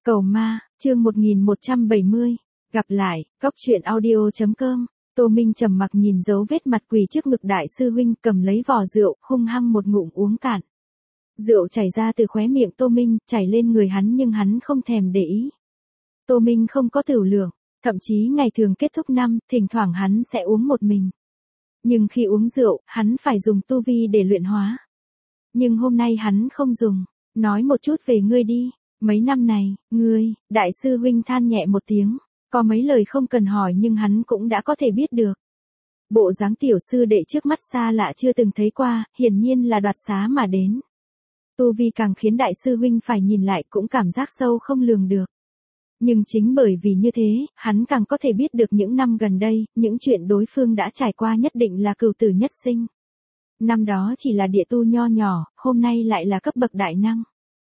Cầu ma, chương 1170. Gặp lại, Cóc truyện audio.com. Tô Minh trầm mặc nhìn dấu vết mặt quỳ trước ngực đại sư huynh, cầm lấy vò rượu, hung hăng một ngụm uống cạn. Rượu chảy ra từ khóe miệng Tô Minh, chảy lên người hắn nhưng hắn không thèm để ý. Tô Minh không có tửu lượng, thậm chí ngày thường kết thúc năm, thỉnh thoảng hắn sẽ uống một mình. Nhưng khi uống rượu, hắn phải dùng tu vi để luyện hóa. Nhưng hôm nay hắn không dùng. Nói một chút về ngươi đi. Mấy năm này, ngươi, đại sư huynh than nhẹ một tiếng. Có mấy lời không cần hỏi nhưng hắn cũng đã có thể biết được. Bộ dáng tiểu sư đệ trước mắt xa lạ chưa từng thấy qua, hiển nhiên là đoạt xá mà đến. Tu vi càng khiến đại sư huynh phải nhìn lại cũng cảm giác sâu không lường được. Nhưng chính bởi vì như thế, hắn càng có thể biết được những năm gần đây, những chuyện đối phương đã trải qua nhất định là cửu tử nhất sinh. Năm đó chỉ là địa tu nho nhỏ, hôm nay lại là cấp bậc đại năng.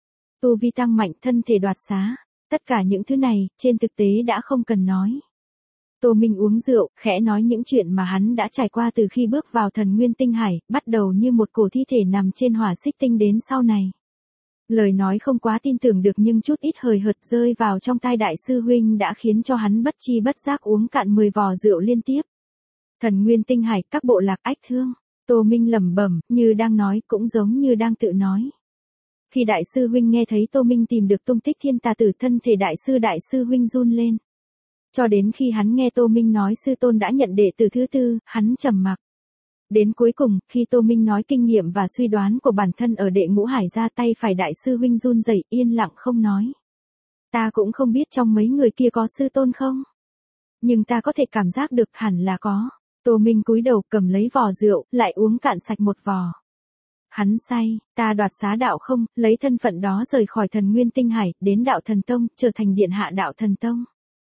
Tu vi tăng mạnh, thân thể đoạt xá. Tất cả những thứ này, trên thực tế đã không cần nói. Tô Minh uống rượu, khẽ nói những chuyện mà hắn đã trải qua từ khi bước vào Thần Nguyên Tinh Hải, bắt đầu như một cổ thi thể nằm trên hỏa xích tinh đến sau này. Lời nói không quá tin tưởng được nhưng chút ít hời hợt rơi vào trong tai đại sư huynh đã khiến cho hắn bất chi bất giác uống cạn 10 vò rượu liên tiếp. Thần Nguyên Tinh Hải, các bộ lạc ách thương. Tô Minh lẩm bẩm, như đang nói cũng giống như đang tự nói. Khi đại sư huynh nghe thấy Tô Minh tìm được tung tích thiên tà tử, thân thể đại sư huynh run lên. Cho đến khi hắn nghe Tô Minh nói sư tôn đã nhận đệ tử thứ tư, hắn trầm mặc. Đến cuối cùng, khi Tô Minh nói kinh nghiệm và suy đoán của bản thân ở đệ ngũ hải ra, tay phải đại sư huynh run rẩy, yên lặng không nói. Ta cũng không biết trong mấy người kia có sư tôn không? Nhưng ta có thể cảm giác được hẳn là có. Tô Minh cúi đầu cầm lấy vò rượu, lại uống cạn sạch một vò. Hắn say, ta đoạt xá đạo không, lấy thân phận đó rời khỏi Thần Nguyên Tinh Hải, đến đạo thần tông, trở thành điện hạ đạo thần tông.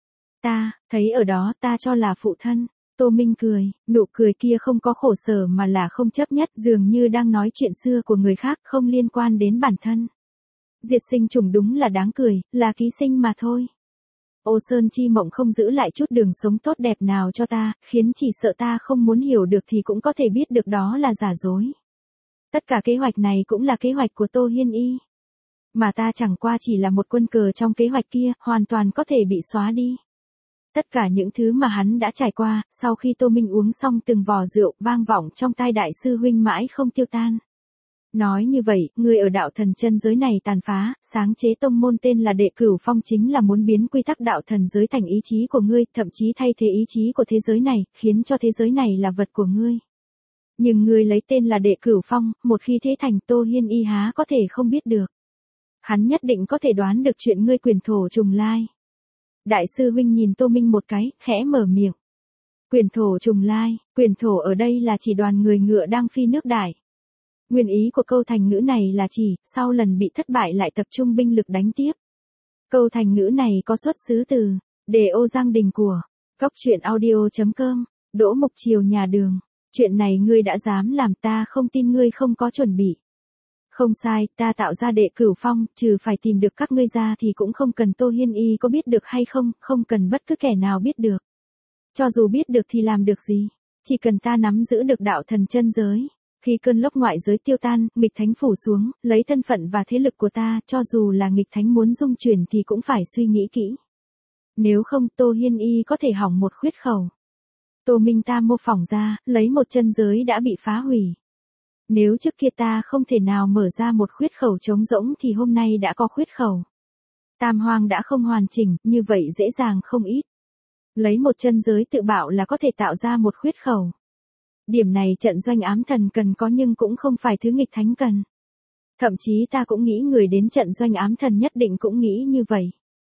Ta, thấy ở đó ta cho là phụ thân. Tô Minh cười, nụ cười kia không có khổ sở mà là không chấp nhất, dường như đang nói chuyện xưa của người khác, không liên quan đến bản thân. Diệt sinh trùng đúng là đáng cười, là ký sinh mà thôi. Ô Sơn Chi Mộng không giữ lại chút đường sống tốt đẹp nào cho ta, khiến chỉ sợ ta không muốn hiểu được thì cũng có thể biết được đó là giả dối. Tất cả kế hoạch này cũng là kế hoạch của Tô Hiên Y. Mà ta chẳng qua chỉ là một quân cờ trong kế hoạch kia, hoàn toàn có thể bị xóa đi. Tất cả những thứ mà hắn đã trải qua, sau khi Tô Minh uống xong từng vò rượu, vang vọng trong tai đại sư huynh mãi không tiêu tan. Nói như vậy, người ở đạo thần chân giới này tàn phá, sáng chế tông môn tên là Đệ Cửu Phong chính là muốn biến quy tắc đạo thần giới thành ý chí của ngươi, thậm chí thay thế ý chí của thế giới này, khiến cho thế giới này là vật của ngươi. Nhưng ngươi lấy tên là Đệ Cửu Phong, một khi thế thành, Tô Hiên Y há có thể không biết được. Hắn nhất định có thể đoán được chuyện ngươi quyền thổ trùng lai. Đại sư huynh nhìn Tô Minh một cái, khẽ mở miệng. Quyền thổ trùng lai, quyền thổ ở đây là chỉ đoàn người ngựa đang phi nước đại. Nguyên ý của câu thành ngữ này là chỉ, sau lần bị thất bại lại tập trung binh lực đánh tiếp. Câu thành ngữ này có xuất xứ từ, Đề Ô Giang Đình của, Cóc truyện audio.com, Đỗ Mục Triều nhà đường. Chuyện này ngươi đã dám làm, ta không tin ngươi không có chuẩn bị. Không sai, ta tạo ra Đệ Cửu Phong, trừ phải tìm được các ngươi ra thì cũng không cần Tô Hiên Y có biết được hay không, không cần bất cứ kẻ nào biết được. Cho dù biết được thì làm được gì, chỉ cần ta nắm giữ được đạo thần chân giới. Khi cơn lốc ngoại giới tiêu tan, nghịch thánh phủ xuống, lấy thân phận và thế lực của ta, cho dù là nghịch thánh muốn dung chuyển thì cũng phải suy nghĩ kỹ. Nếu không, Tô Hiên Y có thể hỏng một khuyết khẩu. Tô Minh ta mô phỏng ra, lấy một chân giới đã bị phá hủy. Nếu trước kia ta không thể nào mở ra một khuyết khẩu trống rỗng thì hôm nay đã có khuyết khẩu. Tam hoang đã không hoàn chỉnh, như vậy dễ dàng không ít. Lấy một chân giới tự bạo là có thể tạo ra một khuyết khẩu. Điểm này trận doanh ám thần cần có nhưng cũng không phải thứ nghịch thánh cần. Thậm chí ta cũng nghĩ người đến trận doanh ám thần nhất định cũng nghĩ như vậy.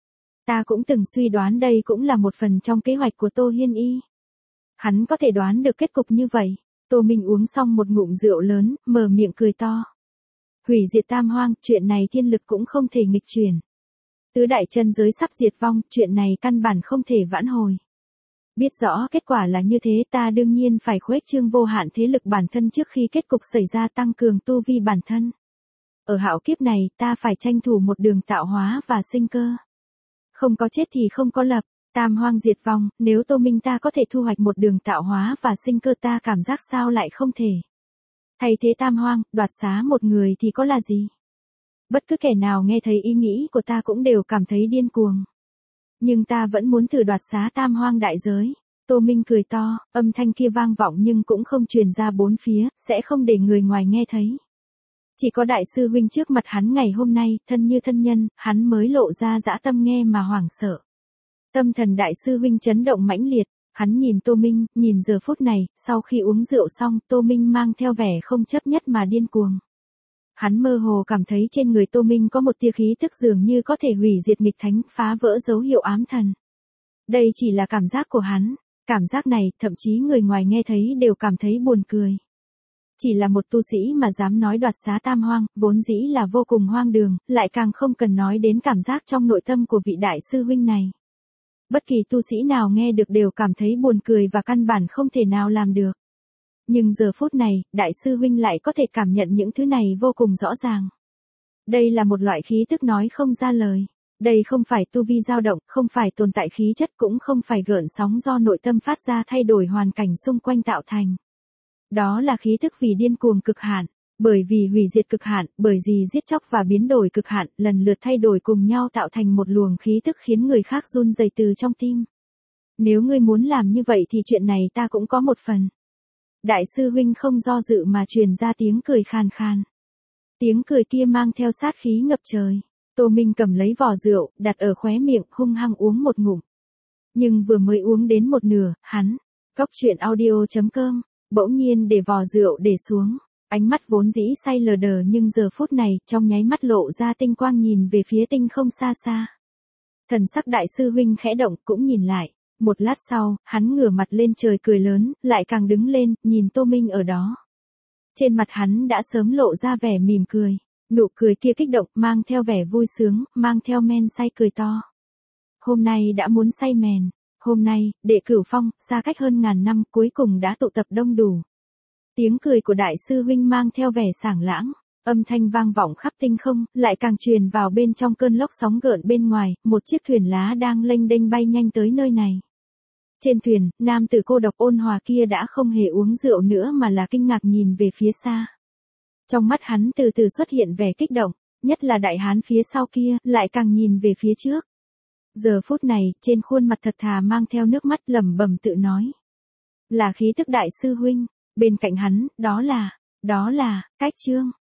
Ta cũng từng suy đoán đây cũng là một phần trong kế hoạch của Tô Hiên Y. Hắn có thể đoán được kết cục như vậy. Tô Minh uống xong một ngụm rượu lớn, mở miệng cười to. Hủy diệt tam hoang, chuyện này thiên lực cũng không thể nghịch chuyển. Tứ đại chân giới sắp diệt vong, chuyện này căn bản không thể vãn hồi. Biết rõ kết quả là như thế, ta đương nhiên phải khuếch trương vô hạn thế lực bản thân trước khi kết cục xảy ra, tăng cường tu vi bản thân. Ở hạo kiếp này, ta phải tranh thủ một đường tạo hóa và sinh cơ. Không có chết thì không có lập. Tam hoang diệt vong, nếu Tô Minh ta có thể thu hoạch một đường tạo hóa và sinh cơ, ta cảm giác sao lại không thể. Thay thế tam hoang, đoạt xá một người thì có là gì? Bất cứ kẻ nào nghe thấy ý nghĩ của ta cũng đều cảm thấy điên cuồng. Nhưng ta vẫn muốn thử đoạt xá tam hoang đại giới. Tô Minh cười to, âm thanh kia vang vọng nhưng cũng không truyền ra bốn phía, sẽ không để người ngoài nghe thấy. Chỉ có đại sư huynh trước mặt hắn ngày hôm nay, thân như thân nhân, hắn mới lộ ra dã tâm nghe mà hoảng sợ. Tâm thần đại sư huynh chấn động mãnh liệt, hắn nhìn Tô Minh, nhìn giờ phút này, sau khi uống rượu xong, Tô Minh mang theo vẻ không chấp nhất mà điên cuồng. Hắn mơ hồ cảm thấy trên người Tô Minh có một tia khí tức dường như có thể hủy diệt nghịch thánh, phá vỡ dấu hiệu ám thần. Đây chỉ là cảm giác của hắn, cảm giác này, thậm chí người ngoài nghe thấy đều cảm thấy buồn cười. Chỉ là một tu sĩ mà dám nói đoạt xá tam hoang, vốn dĩ là vô cùng hoang đường, lại càng không cần nói đến cảm giác trong nội tâm của vị đại sư huynh này. Bất kỳ tu sĩ nào nghe được đều cảm thấy buồn cười và căn bản không thể nào làm được. Nhưng giờ phút này, đại sư huynh lại có thể cảm nhận những thứ này vô cùng rõ ràng. Đây là một loại khí tức nói không ra lời. Đây không phải tu vi dao động, không phải tồn tại khí chất, cũng không phải gợn sóng do nội tâm phát ra thay đổi hoàn cảnh xung quanh tạo thành. Đó là khí tức vì điên cuồng cực hạn, bởi vì hủy diệt cực hạn, bởi vì giết chóc và biến đổi cực hạn, lần lượt thay đổi cùng nhau tạo thành một luồng khí tức khiến người khác run rẩy từ trong tim. Nếu ngươi muốn làm như vậy thì chuyện này ta cũng có một phần. Đại sư huynh không do dự mà truyền ra tiếng cười khàn khàn. Tiếng cười kia mang theo sát khí ngập trời. Tô Minh cầm lấy vò rượu, đặt ở khóe miệng, hung hăng uống một ngụm. Nhưng vừa mới uống đến một nửa, hắn, Cóc Truyện Audio.com, bỗng nhiên để vò rượu để xuống. Ánh mắt vốn dĩ say lờ đờ nhưng giờ phút này, trong nháy mắt lộ ra tinh quang nhìn về phía tinh không xa xa. Thần sắc đại sư huynh khẽ động, cũng nhìn lại. Một lát sau, hắn ngửa mặt lên trời cười lớn, lại càng đứng lên, nhìn Tô Minh ở đó. Trên mặt hắn đã sớm lộ ra vẻ mỉm cười. Nụ cười kia kích động, mang theo vẻ vui sướng, mang theo men say cười to. Hôm nay đã muốn say mèn. Hôm nay, Đệ Cửu Phong, xa cách hơn ngàn năm, cuối cùng đã tụ tập đông đủ. Tiếng cười của đại sư huynh mang theo vẻ sảng lãng. Âm thanh vang vọng khắp tinh không, lại càng truyền vào bên trong cơn lốc sóng gợn bên ngoài, một chiếc thuyền lá đang lênh đênh bay nhanh tới nơi này. Trên thuyền, nam tử cô độc ôn hòa kia đã không hề uống rượu nữa mà là kinh ngạc nhìn về phía xa. Trong mắt hắn từ từ xuất hiện vẻ kích động, nhất là đại hán phía sau kia, lại càng nhìn về phía trước. Giờ phút này, trên khuôn mặt thật thà mang theo nước mắt lẩm bẩm tự nói. Là khí tức đại sư huynh, bên cạnh hắn, đó là, Cách Chương.